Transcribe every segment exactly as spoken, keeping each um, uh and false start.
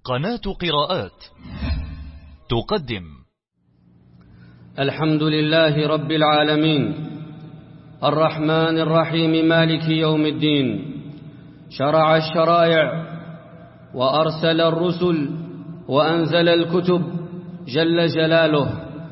قناة قراءات تقدم الحمد لله رب العالمين الرحمن الرحيم مالك يوم الدين، شرع الشرائع وأرسل الرسل وأنزل الكتب جل جلاله،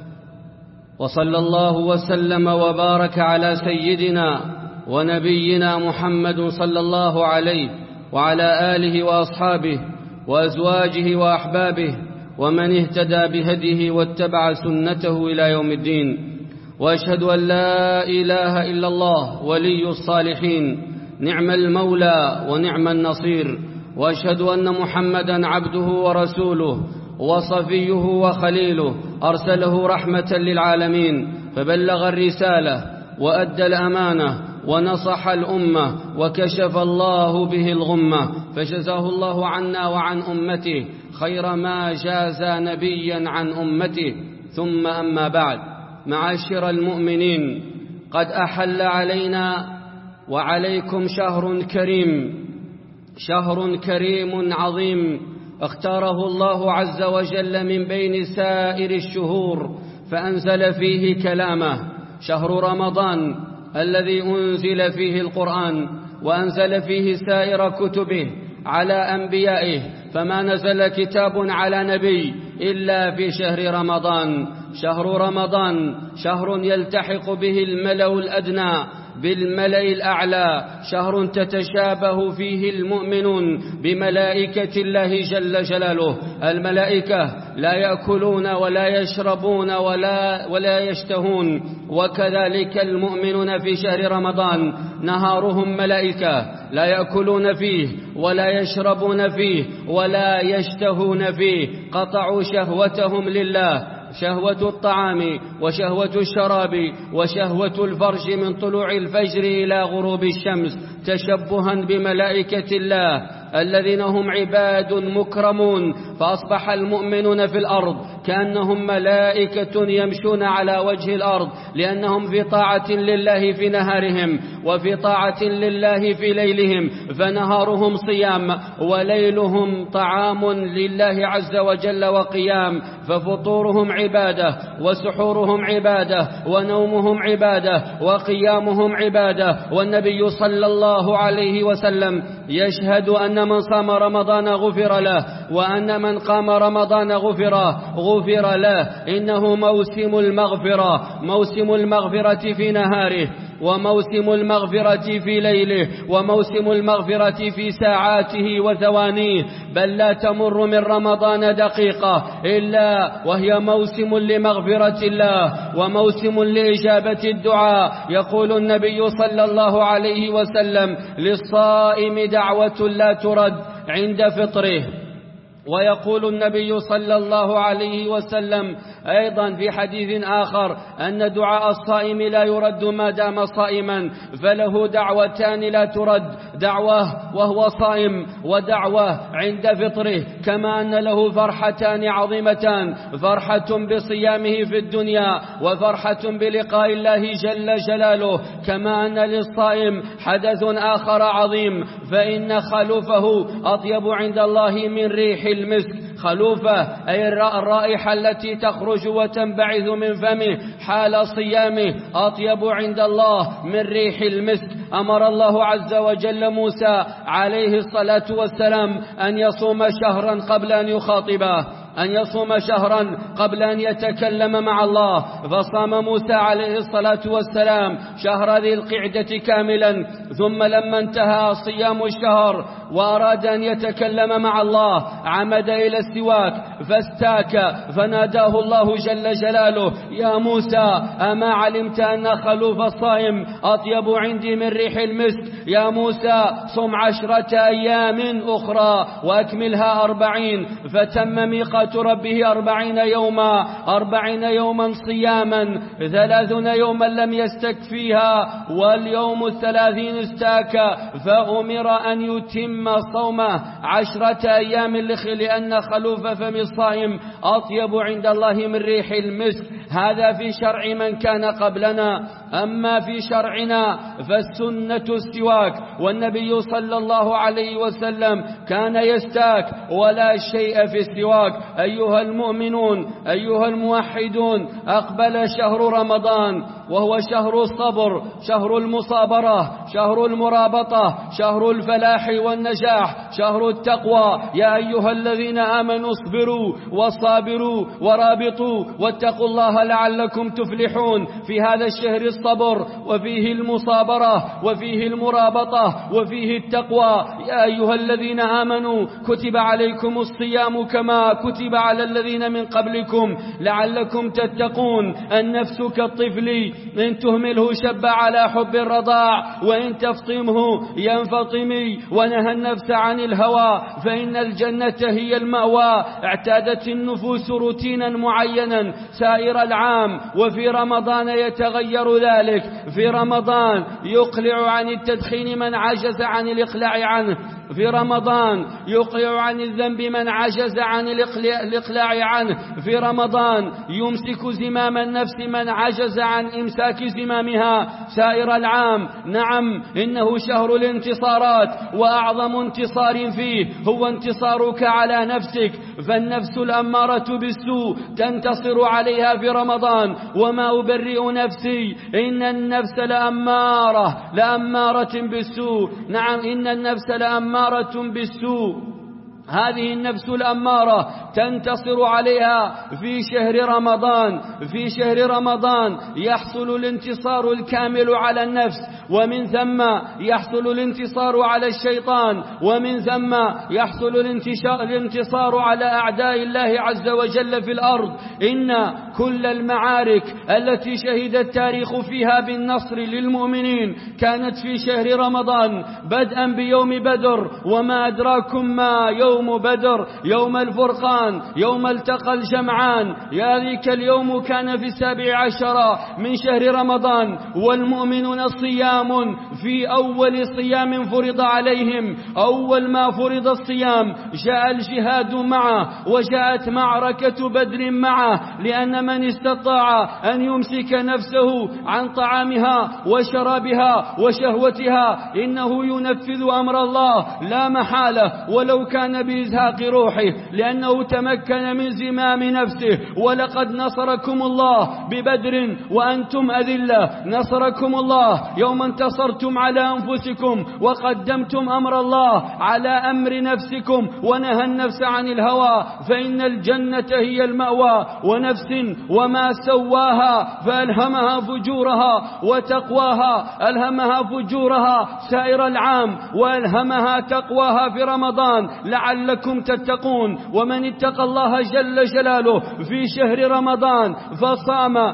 وصلى الله وسلم وبارك على سيدنا ونبينا محمد صلى الله عليه وعلى آله وأصحابه وأزواجه وأحبابه ومن اهتدى بهديه واتبع سنته إلى يوم الدين. وأشهد أن لا إله إلا الله ولي الصالحين، نعم المولى ونعم النصير. وأشهد أن محمدا عبده ورسوله وصفيه وخليله، أرسله رحمة للعالمين، فبلغ الرسالة وأدى الأمانة ونصح الأمة وكشف الله به الغمة، فجزاه الله عنا وعن أمته خير ما جاز نبيا عن أمته. ثم أما بعد، معاشر المؤمنين، قد أحل علينا وعليكم شهر كريم، شهر كريم عظيم اختاره الله عز وجل من بين سائر الشهور فأنزل فيه كلامه، شهر رمضان الذي أنزل فيه القرآن وأنزل فيه سائر كتبه على أنبيائه، فما نزل كتاب على نبي إلا في شهر رمضان. شهر رمضان شهر يلتحق به الملأ الأدنى بالملأ الأعلى، شهر تتشابه فيه المؤمنون بملائكة الله جل جلاله. الملائكة لا يأكلون ولا يشربون ولا, ولا يشتهون، وكذلك المؤمنون في شهر رمضان نهارهم ملائكة، لا يأكلون فيه ولا يشربون فيه ولا يشتهون فيه، قطعوا شهوتهم لله، شهوة الطعام وشهوة الشراب وشهوة الفرج من طلوع الفجر إلى غروب الشمس، تشبها بملائكة الله الذين هم عباد مكرمون. فأصبح المؤمنون في الأرض كأنهم ملائكة يمشون على وجه الأرض، لأنهم في طاعة لله في نهارهم وفي طاعة لله في ليلهم، فنهارهم صيام وليلهم طعام لله عز وجل وقيام، ففطورهم عبادة وسحورهم عبادة ونومهم عبادة وقيامهم عبادة. والنبي صلى الله عليه وسلم يشهد أن من صام رمضان غفر له، وأن من قام رمضان غفر غفر له. إنه موسم المغفرة، موسم المغفرة في نهاره، وموسم المغفرة في ليله، وموسم المغفرة في ساعاته وثوانيه، بل لا تمر من رمضان دقيقة إلا وهي موسم لمغفرة الله وموسم لإجابة الدعاء. يقول النبي صلى الله عليه وسلم: للصائم دعوة لا ترد عند فطره. ويقول النبي صلى الله عليه وسلم أيضا في حديث آخر أن دعاء الصائم لا يرد ما دام صائما، فله دعوتان لا ترد: دعوة وهو صائم، ودعوة عند فطره. كما أن له فرحتان عظيمتان: فرحة بصيامه في الدنيا وفرحة بلقاء الله جل جلاله. كما أن للصائم حدث آخر عظيم، فإن خلوفه أطيب عند الله من ريح المسك. خلوفة أي الرائحة التي تخرج وتنبعث من فمه حال صيامه أطيب عند الله من ريح المسك. أمر الله عز وجل موسى عليه الصلاة والسلام أن يصوم شهرا قبل أن يخاطبه، أن يصوم شهرا قبل أن يتكلم مع الله، فصام موسى عليه الصلاة والسلام شهر ذي القعدة كاملا. ثم لما انتهى صيام الشهر وأراد أن يتكلم مع الله عمد إلى السواك فاستاك، فناداه الله جل جلاله: يا موسى، أما علمت أن خلوف الصائم أطيب عندي من ريح المسك؟ يا موسى، صم عشرة أيام أخرى وأكملها أربعين. فتم ميقات ربه أربعين يوما، أربعين يوما صياما، ثلاثون يوما لم يستك فيها، واليوم الثلاثين استاك، فأمر أن يتم صومه عشرة أيام، لأن خلوف فم الصائم أطيب عند الله من ريح المسك. هذا في شرع من كان قبلنا. أما في شرعنا فالسنة السواك، والنبي صلى الله عليه وسلم كان يستاك ولا شيء في السواك. أيها المؤمنون، أيها الموحدون، أقبل شهر رمضان وهو شهر الصبر، شهر المصابرة، شهر المرابطة، شهر الفلاح والنجاح، شهر التقوى. يا أيها الذين آمنوا اصبروا وصابروا ورابطوا واتقوا الله لعلكم تفلحون. في هذا الشهر الصبر وفيه المصابرة وفيه المرابطة وفيه التقوى. يا أيها الذين آمنوا كتب عليكم الصيام كما كتب على الذين من قبلكم لعلكم تتقون. النفس كالطفل إن تهمله شب على حب الرضاع وإن تفطمه ينفطمي. ونهى النفس عن الهوى فإن الجنة هي المأوى. اعتادت النفوس روتينا معينا سائر العام، وفي رمضان يتغير ذلك. في رمضان يقلع عن التدخين من عجز عن الإقلاع عنه، في رمضان يقلع عن الذنب من عجز عن الإقلاع عنه، في رمضان يمسك زمام النفس من عجز عن إمساك زمامها سائر العام. نعم، إنه شهر الانتصارات، وأعظم انتصار فيه هو انتصارك على نفسك. فالنفس الأمارة بالسوء تنتصر عليها في رمضان. وما أبرئ نفسي، إن النفس لأمارة لأمارة بالسوء. نعم، إن النفس لأمارة بالسوء. هذه النفس الأمارة تنتصر عليها في شهر رمضان. في شهر رمضان يحصل الانتصار الكامل على النفس، ومن ثم يحصل الانتصار على الشيطان، ومن ثم يحصل الانتصار على أعداء الله عز وجل في الأرض. إن كل المعارك التي شهد التاريخ فيها بالنصر للمؤمنين كانت في شهر رمضان، بدءا بيوم بدر. وما أدراكم ما يوم يوم بدر، يوم الفرقان، يوم التقى الجمعان. ذلك اليوم كان في السابع عشر من شهر رمضان، والمؤمنون صيام في أول صيام فرض عليهم. أول ما فرض الصيام جاء الجهاد معه، وجاءت معركة بدر معه، لأن من استطاع أن يمسك نفسه عن طعامها وشرابها وشهوتها إنه ينفذ أمر الله لا محالة، ولو كان بإزهاق روحه، لأنه تمكن من زمام نفسه. ولقد نصركم الله ببدر وأنتم أذلة، نصركم الله يوم انتصرتم على أنفسكم وقدمتم أمر الله على أمر نفسكم، ونهى النفس عن الهوى فإن الجنة هي المأوى. ونفس وما سواها فألهمها فجورها وتقواها، ألهمها فجورها سائر العام، وألهمها تقواها في رمضان لعلكم تتقون. ومن اتقى الله جل جلاله في شهر رمضان فصام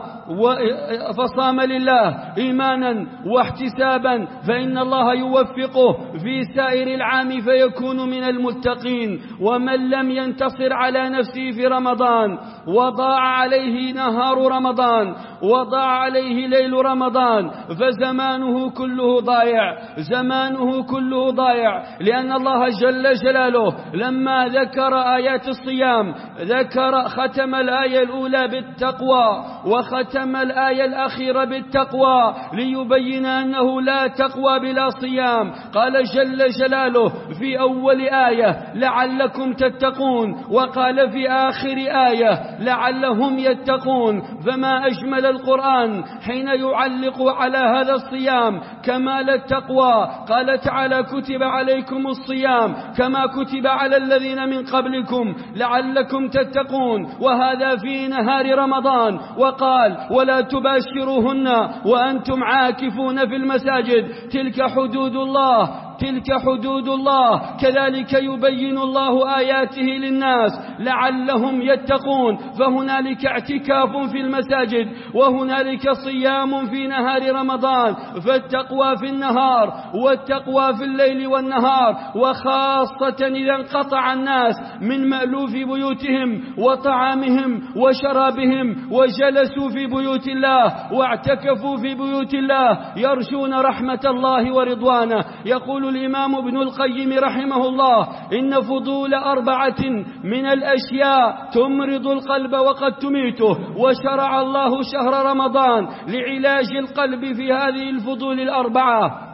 فصام لله إيمانا واحتسابا فإن الله يوفقه في سائر العام فيكون من المتقين. ومن لم ينتصر على نفسه في رمضان وضاع عليه نهار رمضان وضاع عليه ليل رمضان فزمانه كله ضايع، زمانه كله ضايع. لأن الله جل جلاله لما ذكر آيات الصيام ذكر ختم الآية الأولى بالتقوى وختم الآية الأخيرة بالتقوى ليبين أنه لا تقوى بلا صيام. قال جل جلاله في أول آية لعلكم تتقون، وقال في آخر آية لعلهم يتقون. فما أجمل القرآن حين يعلق على هذا الصيام كمال التقوى. قال تعالى كتب عليكم الصيام كما كتب على الذين من قبلكم لعلكم تتقون، وهذا في نهار رمضان. وقال ولا تباشروهن وأنتم عاكفون في المساجد تلك حدود الله تلك حدود الله كذلك يبين الله آياته للناس لعلهم يتقون. فهنالك اعتكاف في المساجد وهنالك صيام في نهار رمضان، فالتقوى في النهار والتقوى في الليل والنهار، وخاصة إذا انقطع الناس من مألوف بيوتهم وطعامهم وشرابهم وجلسوا في بيوت الله واعتكفوا في بيوت الله يرجون رحمة الله ورضوانه. يقول الإمام ابن القيم رحمه الله: إن فضول أربعة من الأشياء تمرض القلب وقد تميته، وشرع الله شهر رمضان لعلاج القلب في هذه الفضول الأربعة: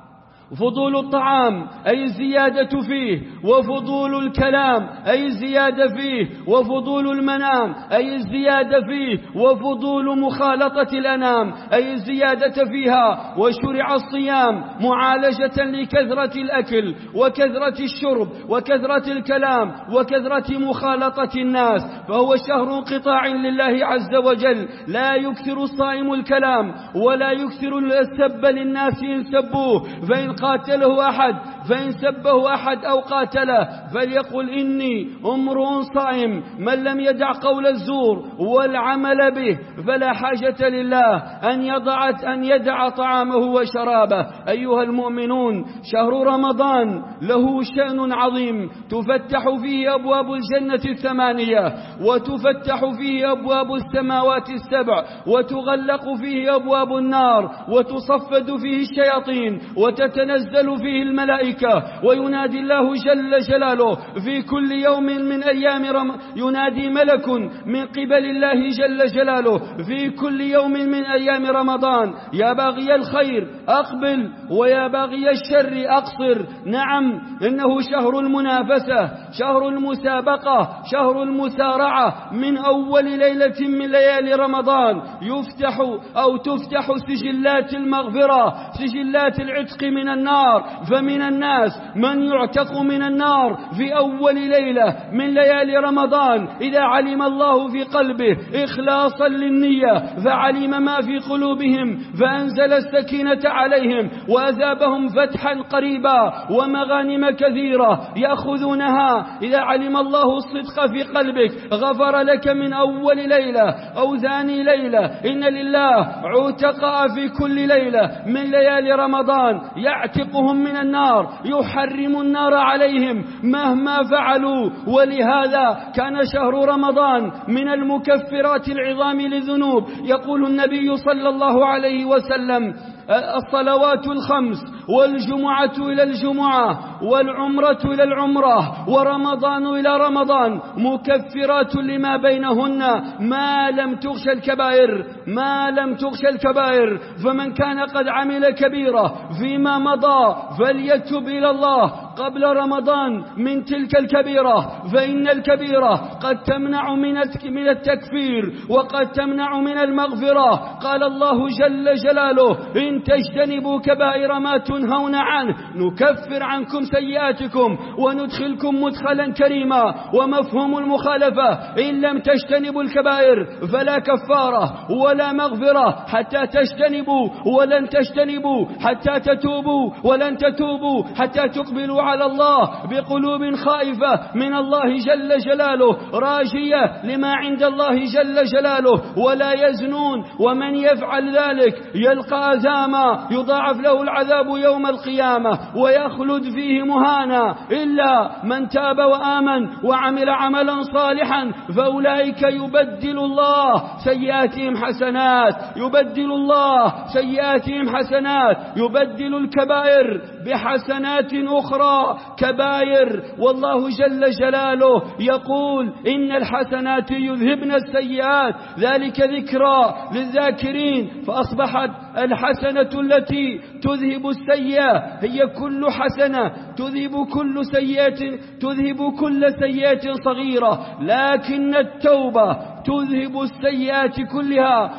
فضول الطعام أي الزيادة فيه، وفضول الكلام أي الزيادة فيه، وفضول المنام أي الزيادة فيه، وفضول مخالطة الأنام أي الزيادة فيها. وشرع الصيام معالجة لكثرة الأكل وكثرة الشرب وكثرة الكلام وكثرة مخالطة الناس، فهو شهر انقطاع لله عز وجل، لا يكثر الصائم الكلام ولا يكثر السب للناس إن سبوه، فإن قاتله أحد فإن سبه أحد أو قاتله فليقل: إني امرؤ صائم. من لم يدع قول الزور والعمل به فلا حاجة لله أن يضع أن يدع طعامه وشرابه. أيها المؤمنون، شهر رمضان له شأن عظيم، تفتح فيه أبواب الجنة الثمانية، وتفتح فيه أبواب السماوات السبع، وتغلق فيه أبواب النار، وتصفد فيه الشياطين، وتتنزل فيه الملائكة، وينادي الله جل جلاله في كل يوم من أيام رم... ينادي ملك من قبل الله جل جلاله في كل يوم من أيام رمضان: يا باغي الخير أقبل، ويا باغي الشر أقصر. نعم، إنه شهر المنافسة، شهر المسابقة، شهر المسارعة. من أول ليلة من ليالي رمضان يفتح أو تفتح سجلات المغفرة، سجلات العتق من النار، فمن الناس من يعتق من النار في أول ليلة من ليالي رمضان إذا علم الله في قلبه إخلاصا للنية، فعلم ما في قلوبهم فأنزل السكينة عليهم وأذابهم فتحا قريبا ومغانم كثيرة يأخذونها. إذا علم الله الصدق في قلبك غفر لك من أول ليلة أو ثاني ليلة. إن لله عتقاء في كل ليلة من ليالي رمضان يعتقهم من النار، يحرم النار عليهم مهما فعلوا. ولهذا كان شهر رمضان من المكفرات العظام للذنوب. يقول النبي صلى الله عليه وسلم: الصلوات الخمس والجمعة إلى الجمعة والعمرة إلى العمرة ورمضان إلى رمضان مكفرات لما بينهن ما لم تغش الكبائر، ما لم تغش الكبائر. فمن كان قد عمل كبيرة فيما مضى فليتب إلى الله قبل رمضان من تلك الكبيرة، فإن الكبيرة قد تمنع من التكفير وقد تمنع من المغفرة. قال الله جل جلاله: إن تجتنبوا كبائر ما تنهون عنه نكفر عنكم سيئاتكم وندخلكم مدخلا كريما. ومفهوم المخالفة: إن لم تجتنبوا الكبائر فلا كفارة ولا مغفرة حتى تجتنبوا، ولن تجتنبوا حتى تتوبوا، ولن تتوبوا حتى تقبلوا على الله بقلوب خائفة من الله جل جلاله راجية لما عند الله جل جلاله. ولا يزنون، ومن يفعل ذلك يلقى أثاما يضاعف له العذاب يوم القيامة ويخلد فيه مهانا، إلا من تاب وآمن وعمل عملا صالحا فأولئك يبدل الله سيئاتهم حسنات، يبدل الله سيئاتهم حسنات، يبدل الكبائر بحسنات أخرى كبائر. والله جل جلاله يقول: إن الحسنات يذهبن السيئات ذلك ذكرى للذاكرين. فأصبحت الحسنة التي تذهب السيئة هي كل حسنة تذهب كل سيئة تذهب كل سيئة صغيرة، لكن التوبة تذهب السيئات كلها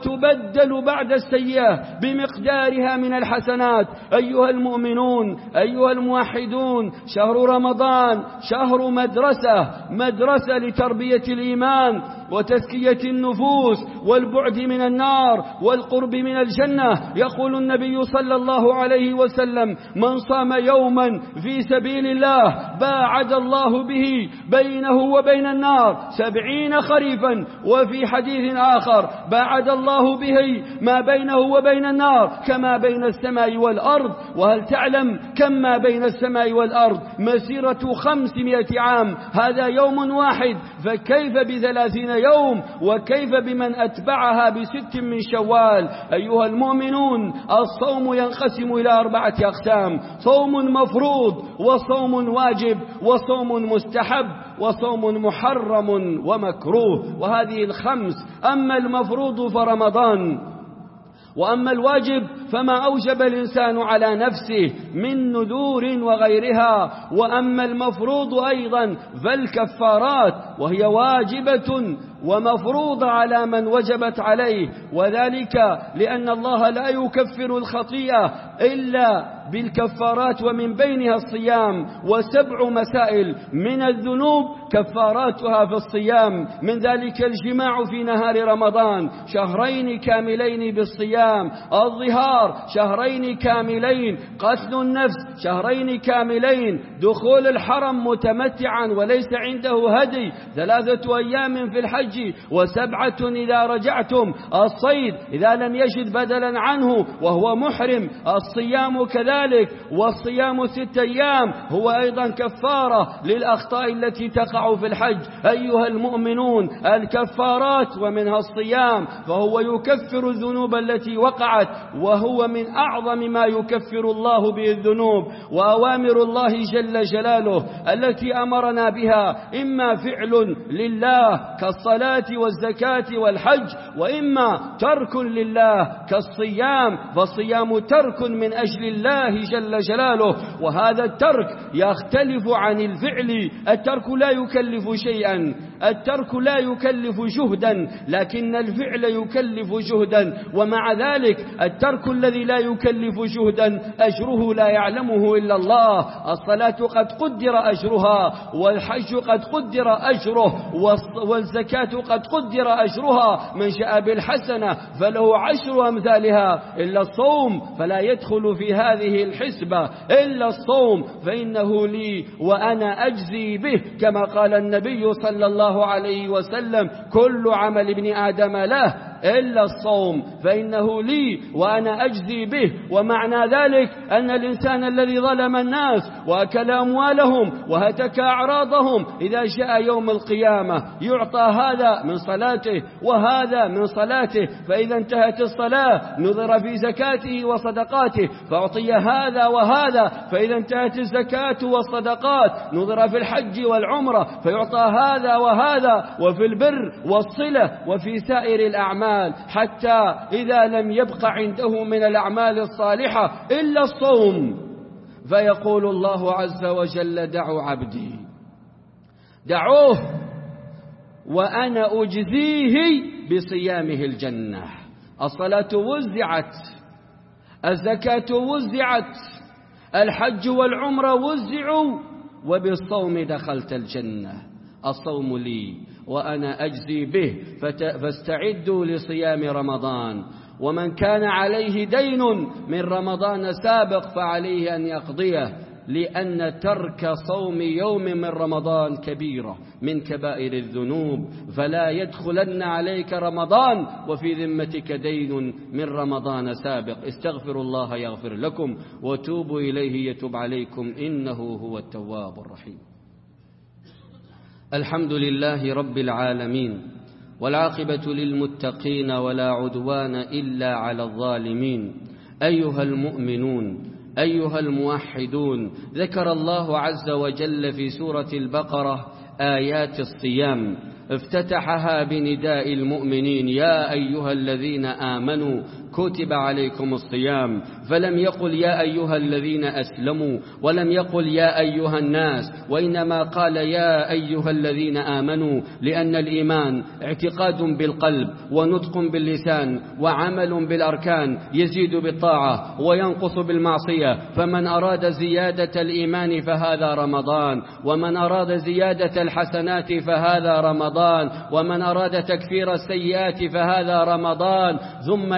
وتبدل بعد السيئة بمقدارها من الحسنات. أيها المؤمنون، أيها الموحدون، شهر رمضان شهر مدرسة، مدرسة لتربية الإيمان وتزكية النفوس والبعد من النار والقرب من الجنة. يقول النبي صلى الله عليه وسلم: من صام يوما في سبيل الله باعد الله به بينه وبين النار سبعين خريفا. وفي حديث آخر: باعد الله به ما بينه وبين النار كما بين السماء والأرض. وهل تعلم كم ما بين السماء والأرض؟ مسيرة خمسمائة عام، هذا يوم واحد، فكيف بثلاثين يوم، وكيف بمن أتبعها بست من شوال؟ أيها المؤمنون، الصوم ينقسم إلى أربعة أقسام: صوم مفروض، وصوم واجب، وصوم مستحب، وصوم محرم ومكروه، وهذه الخمس. أما المفروض فرمضان، وأما الواجب فما أوجب الإنسان على نفسه من نذور وغيرها، وأما المفروض أيضا فالكفارات، وهي واجبة ومفروضة على من وجبت عليه، وذلك لأن الله لا يكفر الخطيئة إلا بالكفارات، ومن بينها الصيام. وسبع مسائل من الذنوب كفاراتها في الصيام، من ذلك الجماع في نهار رمضان شهرين كاملين بالصيام، الظهار شهرين كاملين، قتل النفس شهرين كاملين، دخول الحرم متمتعا وليس عنده هدي ثلاثة أيام في الحج، وسبعة إذا رجعتم، الصيد إذا لم يجد بدلا عنه وهو محرم، الصيام كذلك، والصيام ست أيام هو أيضا كفارة للأخطاء التي تقع في الحج. أيها المؤمنون، الكفارات ومنها الصيام، فهو يكفر الذنوب التي وقعت، وهو من أعظم ما يكفر الله به الذنوب. وأوامر الله جل جلاله التي أمرنا بها إما فعل لله كالصلاة والزكاة والحج، وإما ترك لله كالصيام، فالصيام ترك من أجل الله جل جلاله، وهذا الترك يختلف عن الفعل. الترك لا يكلف شيئا، الترك لا يكلف جهدا، لكن الفعل يكلف جهدا. ومع ذلك الترك الذي لا يكلف جهدا أجره لا يعلمه إلا الله. الصلاة قد قدر أجرها، والحج قد قدر أجره، والزكاة قد قدر أجرها، من جاء بالحسنة فله عشر أمثالها، إلا الصوم فلا يدخل في هذه الحسبة. إلا الصوم فإنه لي وأنا أجزي به، كما قال النبي صلى الله عليه وسلم: كل عمل ابن آدم له إلا الصوم فإنه لي وأنا أجزي به. ومعنى ذلك أن الإنسان الذي ظلم الناس وأكل أموالهم وهتك أعراضهم، إذا جاء يوم القيامة يعطى هذا من صلاته وهذا من صلاته، فإذا انتهت الصلاة نظر في زكاته وصدقاته فأعطي هذا وهذا، فإذا انتهت الزكاة والصدقات نظر في الحج والعمرة فيعطى هذا وهذا، وفي البر والصلة وفي سائر الأعمال، حتى إذا لم يبق عنده من الأعمال الصالحة إلا الصوم، فيقول الله عز وجل: دعوا عبدي، دعوه وأنا أجزيه بصيامه الجنة. الصلاة وزعت، الزكاة وزعت، الحج والعمرة وزعوا، وبالصوم دخلت الجنة. الصوم لي وأنا أجزي به، فاستعدوا لصيام رمضان. ومن كان عليه دين من رمضان سابق فعليه أن يقضيه، لأن ترك صوم يوم من رمضان كبيرة من كبائر الذنوب، فلا يدخلن عليك رمضان وفي ذمتك دين من رمضان سابق. استغفروا الله يغفر لكم، وتوبوا إليه يتوب عليكم، إنه هو التواب الرحيم. الحمد لله رب العالمين، والعاقبة للمتقين، ولا عدوان إلا على الظالمين. أيها المؤمنون، أيها الموحدون، ذكر الله عز وجل في سورة البقرة آيات الصيام، افتتحها بنداء المؤمنين: يا أيها الذين آمنوا كتب عليكم الصيام، فلم يقل يا أيها الذين أسلموا، ولم يقل يا أيها الناس، وإنما قال يا أيها الذين آمنوا، لأن الإيمان اعتقاد بالقلب ونطق باللسان وعمل بالأركان، يزيد بالطاعة وينقص بالمعصية. فمن أراد زيادة الإيمان فهذا رمضان، ومن أراد زيادة الحسنات فهذا رمضان، ومن أراد تكفير السيئات فهذا رمضان. ثم إن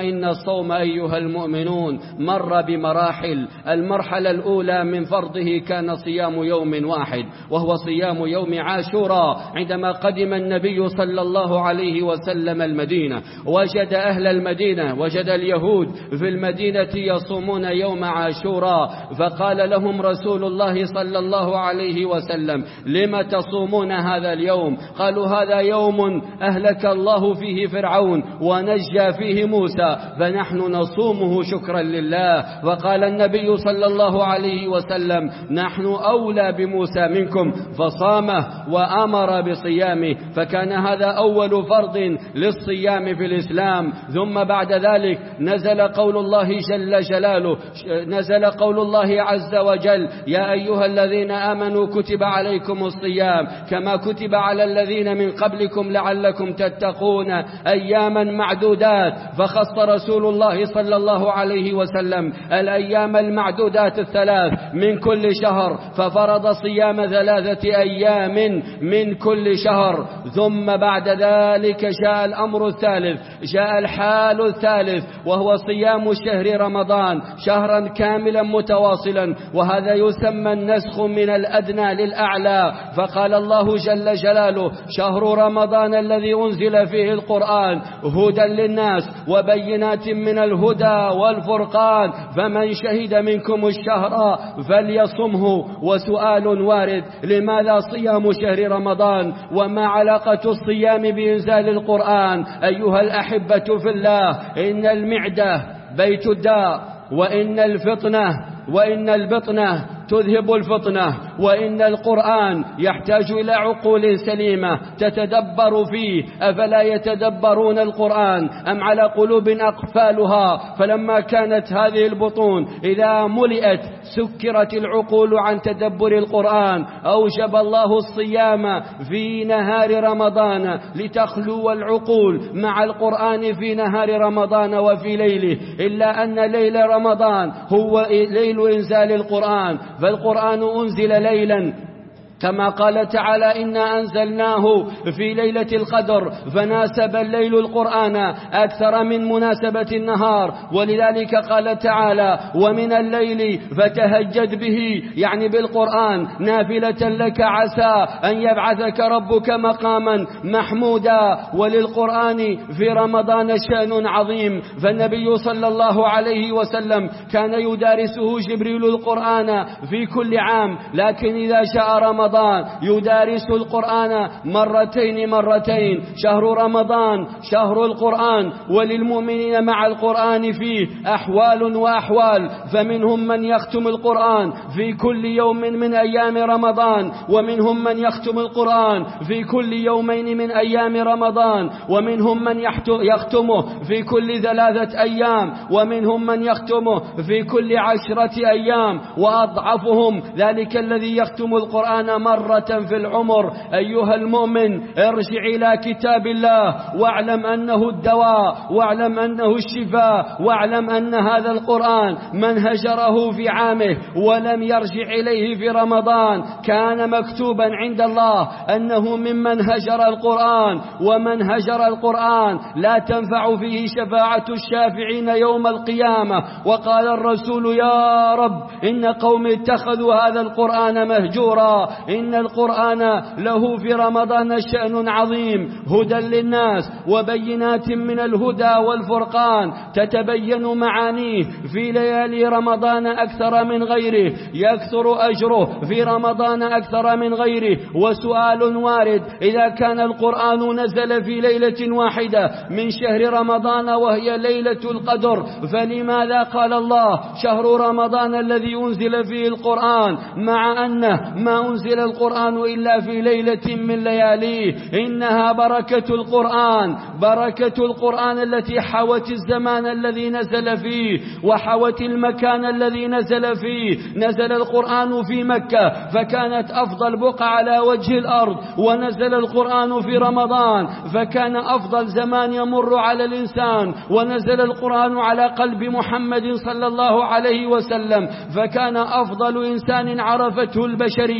الصوم أيها المؤمنون مر بمراحل. المرحلة الأولى من فرضه كان صيام يوم واحد، وهو صيام يوم عاشوراء. عندما قدم النبي صلى الله عليه وسلم المدينة وجد أهل المدينة، وجد اليهود في المدينة يصومون يوم عاشوراء، فقال لهم رسول الله صلى الله عليه وسلم: لم تصومون هذا اليوم؟ قالوا: هذا يوم أهلك الله فيه فرعون ونجى فيه موسى، فنحن نصومه شكرا لله. وقال النبي صلى الله عليه وسلم: نحن أولى بموسى منكم، فصامه وأمر بصيامه. فكان هذا أول فرض للصيام في الإسلام. ثم بعد ذلك نزل قول الله جل جلاله، نزل قول الله عز وجل: يا أيها الذين آمنوا كتب عليكم الصيام كما كتب على الذين من قبلكم لعلكم تتقون أياما معدودات. فخص رسول الله صلى الله عليه وسلم الأيام المعدودات الثلاث من كل شهر، ففرض صيام ثلاثة أيام من كل شهر. ثم بعد ذلك جاء الأمر الثالث، جاء الحال الثالث، وهو صيام شهر رمضان شهرا كاملا متواصلا، وهذا يسمى النسخ من الأدنى للأعلى. فقال الله جل جلاله: شهر رمضان الذي أنزل فيه القرآن هدى للناس وبينات من الهدى والفرقان، فمن شهد منكم الشهر فليصمه. وسؤال وارد: لماذا صيام شهر رمضان؟ وما علاقة الصيام بإنزال القرآن؟ أيها الأحبة في الله، إن المعدة بيت الداء، وإن الفطنة وإن البطنة تذهب الفطنة، وإن القرآن يحتاج إلى عقول سليمة تتدبر فيه. أفلا يتدبرون القرآن أم على قلوب أقفالها؟ فلما كانت هذه البطون إذا ملئت سكرت العقول عن تدبر القرآن، أوجب الله الصيام في نهار رمضان لتخلو العقول مع القرآن في نهار رمضان وفي ليله. إلا أن ليل رمضان هو ليل إنزال القرآن، فالقرآن أنزل ليلا كما قال تعالى: إنا أنزلناه في ليلة القدر، فناسب الليل القرآن أكثر من مناسبة النهار. ولذلك قال تعالى: ومن الليل فتهجد به، يعني بالقرآن، نافلة لك عسى أن يبعثك ربك مقاما محمودا. وللقرآن في رمضان شأن عظيم، فالنبي صلى الله عليه وسلم كان يدارسه جبريل القرآن في كل عام، لكن إذا جاء رمضان رمضان يدارس القرآن مرتين مرتين. شهر رمضان شهر القرآن، وللمؤمنين مع القرآن فيه أحوال وأحوال، فمنهم من يختم القرآن في كل يوم من أيام رمضان، ومنهم من يختم القرآن في كل يومين من أيام رمضان، ومنهم من يختمه في كل ثلاثة أيام، ومنهم من يختمه في كل عشرة أيام، وأضعفهم ذلك الذي يختم القرآن مرة في العمر. أيها المؤمن، ارجع إلى كتاب الله واعلم أنه الدواء، واعلم أنه الشفاء، واعلم أن هذا القرآن من هجره في عامه ولم يرجع إليه في رمضان كان مكتوبا عند الله أنه ممن هجر القرآن، ومن هجر القرآن لا تنفع فيه شفاعة الشافعين يوم القيامة. وقال الرسول: يا رب إن قوم اتخذوا هذا القرآن مهجورا. إن القرآن له في رمضان شأن عظيم، هدى للناس وبينات من الهدى والفرقان، تتبين معانيه في ليالي رمضان أكثر من غيره، يكثر أجره في رمضان أكثر من غيره. وسؤال وارد: إذا كان القرآن نزل في ليلة واحدة من شهر رمضان وهي ليلة القدر، فلماذا قال الله شهر رمضان الذي أنزل فيه القرآن، مع أنه ما أنزل القرآن إلا في ليلة من لياليه؟ إنها بركة القرآن، بركة القرآن التي حوت الزمان الذي نزل فيه وحوت المكان الذي نزل فيه. نزل القرآن في مكة فكانت أفضل بقعة على وجه الأرض، ونزل القرآن في رمضان فكان أفضل زمان يمر على الإنسان، ونزل القرآن على قلب محمد صلى الله عليه وسلم فكان أفضل إنسان عرفته البشرية.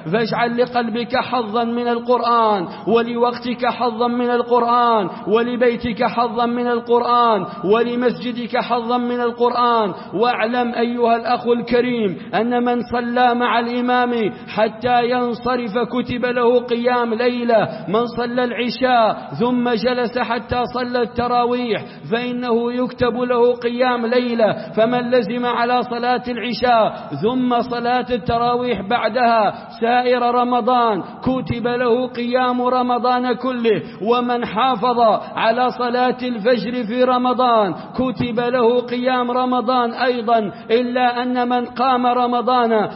فاجعل لقلبك حظا من القرآن، ولوقتك حظا من القرآن، ولبيتك حظا من القرآن، ولمسجدك حظا من القرآن. واعلم أيها الأخ الكريم أن من صلى مع الإمام حتى ينصرف كتب له قيام ليلة. من صلى العشاء ثم جلس حتى صلى التراويح فإنه يكتب له قيام ليلة. فمن لزم على صلاة العشاء ثم صلاة التراويح بعدها سائر رمضان كتب له قيام رمضان كله. ومن حافظ على صلاة الفجر في رمضان كتب له قيام رمضان أيضا، إلا أن من قام رمضان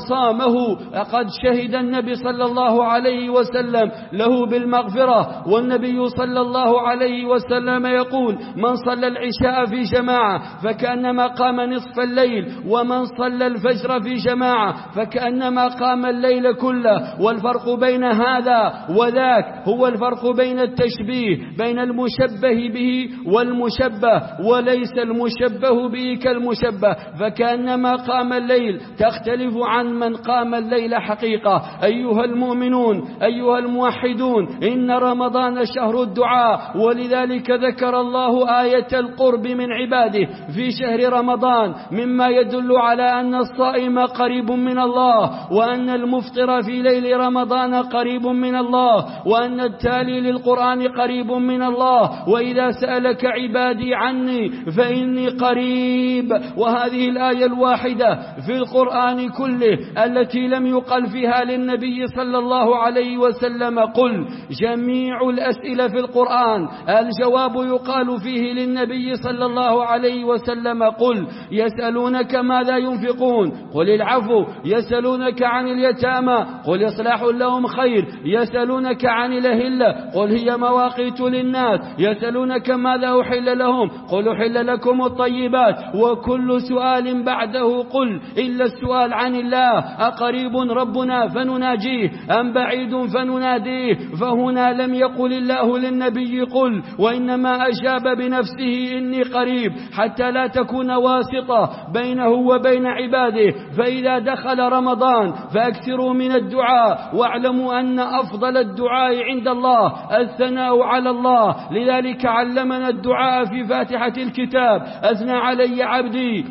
وصامه قد شهد النبي صلى الله عليه وسلم له بالمغفرة. والنبي صلى الله عليه وسلم يقول: من صلى العشاء في جماعة فكأنما قام نصف الليل، ومن صلى الفجر في جماعة فكأنما قام الليل كله. والفرق بين هذا وذاك هو الفرق بين التشبيه بين المشبه به والمشبه، وليس المشبه به كالمشبه، فكأنما قام الليل تختلف عن من قام الليل حقيقة. أيها المؤمنون، أيها الموحدون، إن رمضان شهر الدعاء، ولذلك ذكر الله آية القرب من عباده في شهر رمضان، مما يدل على أن الصائم قريب من الله، وأن المفطر في ليل رمضان قريب من الله، وأن التالي للقرآن قريب من الله. وإذا سألك عبادي عني فإني قريب. وهذه الآية الواحدة في القرآن كله التي لم يقل فيها للنبي صلى الله عليه وسلم قل. جميع الأسئلة في القرآن الجواب يقال فيه للنبي صلى الله عليه وسلم قل. يسألونك ماذا ينفقون قل العفو، يسألونك عن اليتامى قل إصلاح لهم خير، يسألونك عن الأهلة قل هي مواقيت للناس، يسألونك ماذا أحل لهم قل أحل لكم الطيبات. وكل سؤال بعده قل إلا السؤال عن الله: أقريب ربنا فنناجيه أم بعيد فنناديه؟ فهنا لم يقل الله للنبي قل، وإنما أجاب بنفسه إني قريب، حتى لا تكون واسطة بينه وبين عباده. فإذا دخل رمضان فأكثروا من الدعاء، واعلموا أن أفضل الدعاء عند الله الثناء على الله. لذلك علمنا الدعاء في فاتحة الكتاب: أثنى علي عبدي،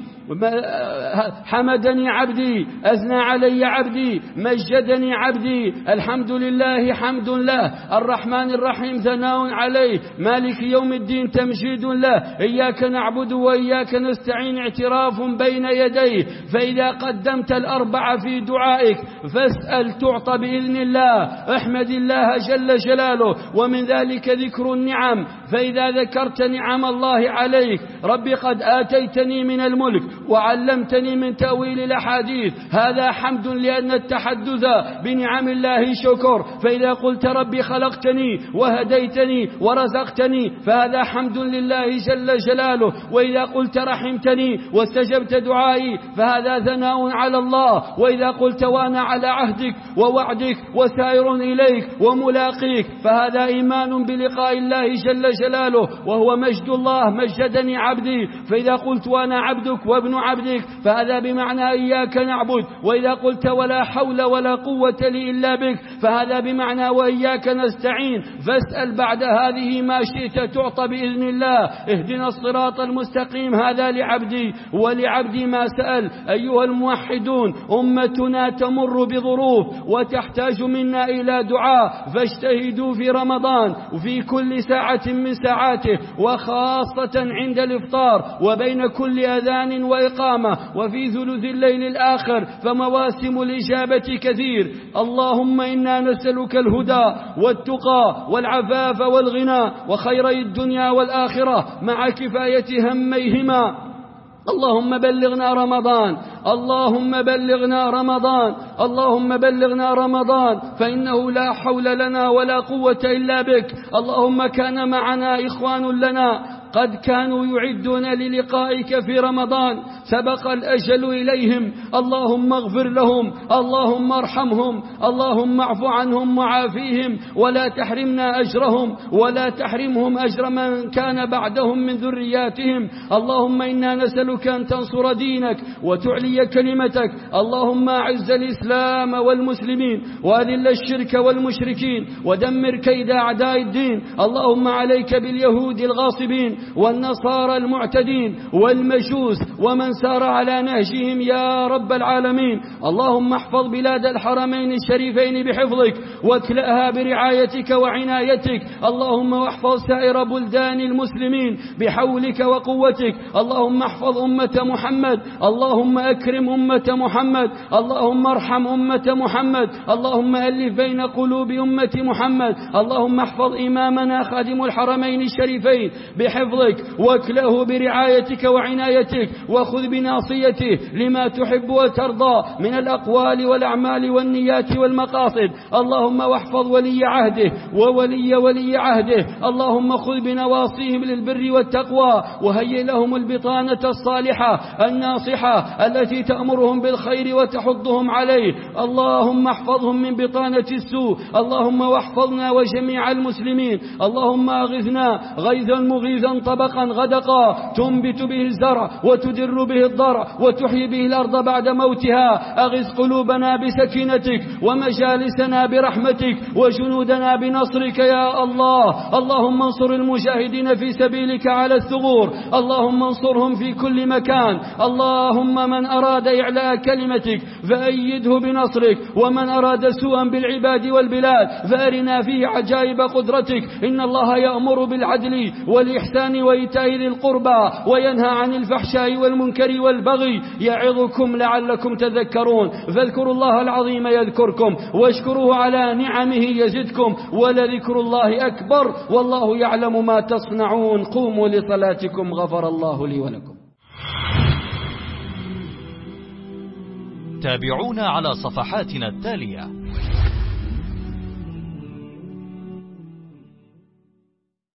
حمدني عبدي، أثنى علي عبدي، مجدني عبدي، الحمد لله حمد له، الرحمن الرحيم ثناء عليه، مالك يوم الدين تمجيد له، إياك نعبد وإياك نستعين اعتراف بين يديه. فإذا قدمت الأربع في دعائك فاسأل تعطى بإذن الله. احمد الله جل جلاله. ومن ذلك ذكر النعم، فإذا ذكرت نعم الله عليك: ربي قد آتيتني من الملك وعلمتني من تأويل الأحاديث، هذا حمد، لأن التحدث بنعم الله شكر. فإذا قلت ربي خلقتني وهديتني ورزقتني فهذا حمد لله جل جلاله. وإذا قلت رحمتني واستجبت دعائي فهذا ثناء على الله. وإذا قلت وأنا على عهدك ووعدك وسائر إليك وملاقيك فهذا إيمان بلقاء الله جل جلاله، وهو مجد الله: مجدني عبدي. فإذا قلت وأنا عبدك وابن عبدك فهذا بمعنى إياك نعبد. وإذا قلت ولا حول ولا قوة لي إلا بك فهذا بمعنى وإياك نستعين. فاسأل بعد هذه ما شئت تعطى بإذن الله. اهدنا الصراط المستقيم، هذا لعبدي ولعبدي ما سأل. أيها الموحدون، أمتنا تمر بظروف وتحتاج منا إلى دعاء، فاجتهدوا في رمضان وفي كل ساعة من ساعاته، وخاصة عند الإفطار وبين كل أذان وإقامة وفي ثلث الليل الآخر، فمواسم الإجابة كثير. اللهم إنا نسألك الهدى والتقى والعفاف والغنى وخيري الدنيا والآخرة مع كفاية هميهما. اللهم بلغنا رمضان، اللهم بلغنا رمضان، اللهم بلغنا رمضان، فإنه لا حول لنا ولا قوة إلا بك. اللهم كان معنا إخوان لنا قد كانوا يعدون للقائك في رمضان، سبق الأجل إليهم، اللهم اغفر لهم، اللهم ارحمهم، اللهم اعف عنهم وعافيهم، ولا تحرمنا أجرهم ولا تحرمهم أجر من كان بعدهم من ذرياتهم. اللهم إنا نسألك أن تنصر دينك وتعلي كلمتك، اللهم أعز الإسلام والمسلمين وأذل الشرك والمشركين ودمر كيد أعداء الدين. اللهم عليك باليهود الغاصبين والنصارى المعتدين والمجوس ومن سار على نهجهم يا رب العالمين. اللهم احفظ بلاد الحرمين الشريفين بحفظك واكلأها برعايتك وعنايتك. اللهم واحفظ سائر بلدان المسلمين بحولك وقوتك. اللهم احفظ أمة محمد، اللهم أكرم أمة محمد، اللهم ارحم أمة محمد، اللهم ألف بين قلوب أمة محمد. اللهم احفظ إمامنا خادم الحرمين الشريفين بحفظك واكله برعايتك وعنايتك، وخذ بناصيته لما تحب وترضى من الأقوال والأعمال والنيات والمقاصد. اللهم واحفظ ولي عهده وولي ولي عهده، اللهم خذ بنواصيهم للبر والتقوى، وهيئ لهم البطانة الصالحة الناصحة التي تأمرهم بالخير وتحضهم عليه. اللهم احفظهم من بطانة السوء. اللهم واحفظنا وجميع المسلمين. اللهم أغثنا غيثا مغيثا طبقا غدقا تنبت به الزرع وتدر به الضرع وتحيي به الأرض بعد موتها. أغث قلوبنا بسكينتك ومجالسنا برحمتك وجنودنا بنصرك يا الله. اللهم انصر المجاهدين في سبيلك على الثغور، اللهم انصرهم في كل مكان. اللهم من أراد إعلاء كلمتك فأيده بنصرك، ومن أراد سوءا بالعباد والبلاد فأرنا فيه عجائب قدرتك. إن الله يأمر بالعدل والإحسان وإيتاء ذي القربى وينهى عن الفحشاء والمنكر والبغي، يعظكم لعلكم تذكرون. فاذكروا الله العظيم يذكركم واشكروه على نعمه يزدكم، ولذكر الله أكبر والله يعلم ما تصنعون. قوموا لصلاتكم غفر الله لي ولكم. تابعونا على صفحاتنا التالية: